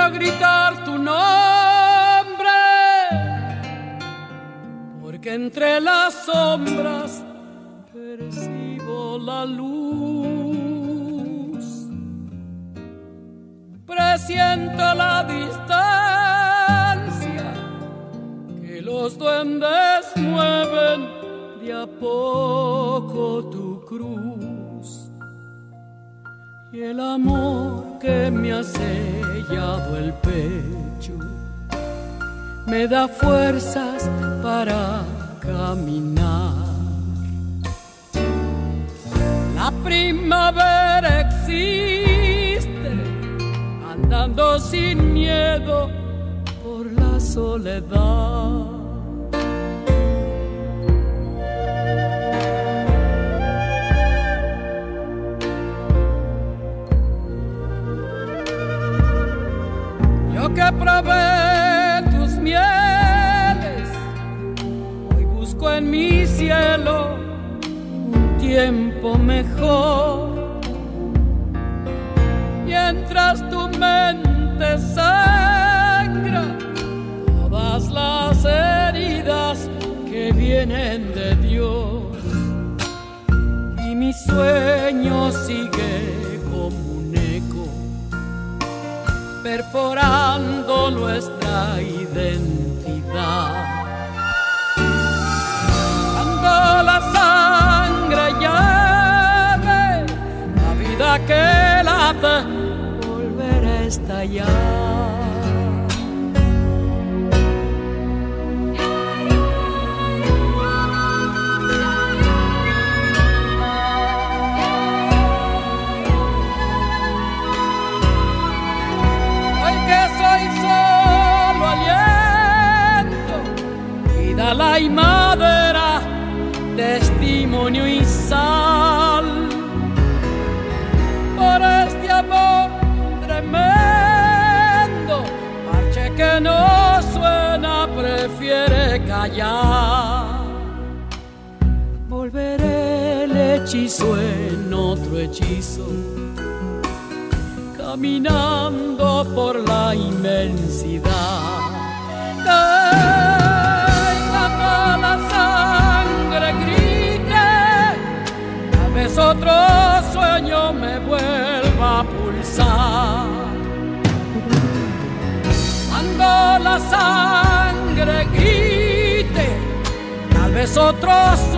quiero gritar tu nombre, porque entre las sombras percibo la luz, presiento la distancia que los duendes mueven de a poco tu cruz, y el amor que me ha sellado el pecho me da fuerzas para caminar. La primavera existe, andando sin miedo por la soledad. Yo que probé tus mieles, hoy busco en mi cielo un tiempo mejor. Mientras tu mente sangra todas las heridas que vienen de Dios, y mi sueño sigue como un eco, perforando nuestra identidad. Cuando la sangre llame, la vida que late volverá a estallar. La y madera, testimonio y sal, por este amor tremendo, parche que no suena prefiere callar. Volveré el hechizo en otro hechizo, caminando por la inmensidad. La sangre grite, tal vez otro sueño me vuelva a pulsar. Cuando la sangre grite, tal vez otro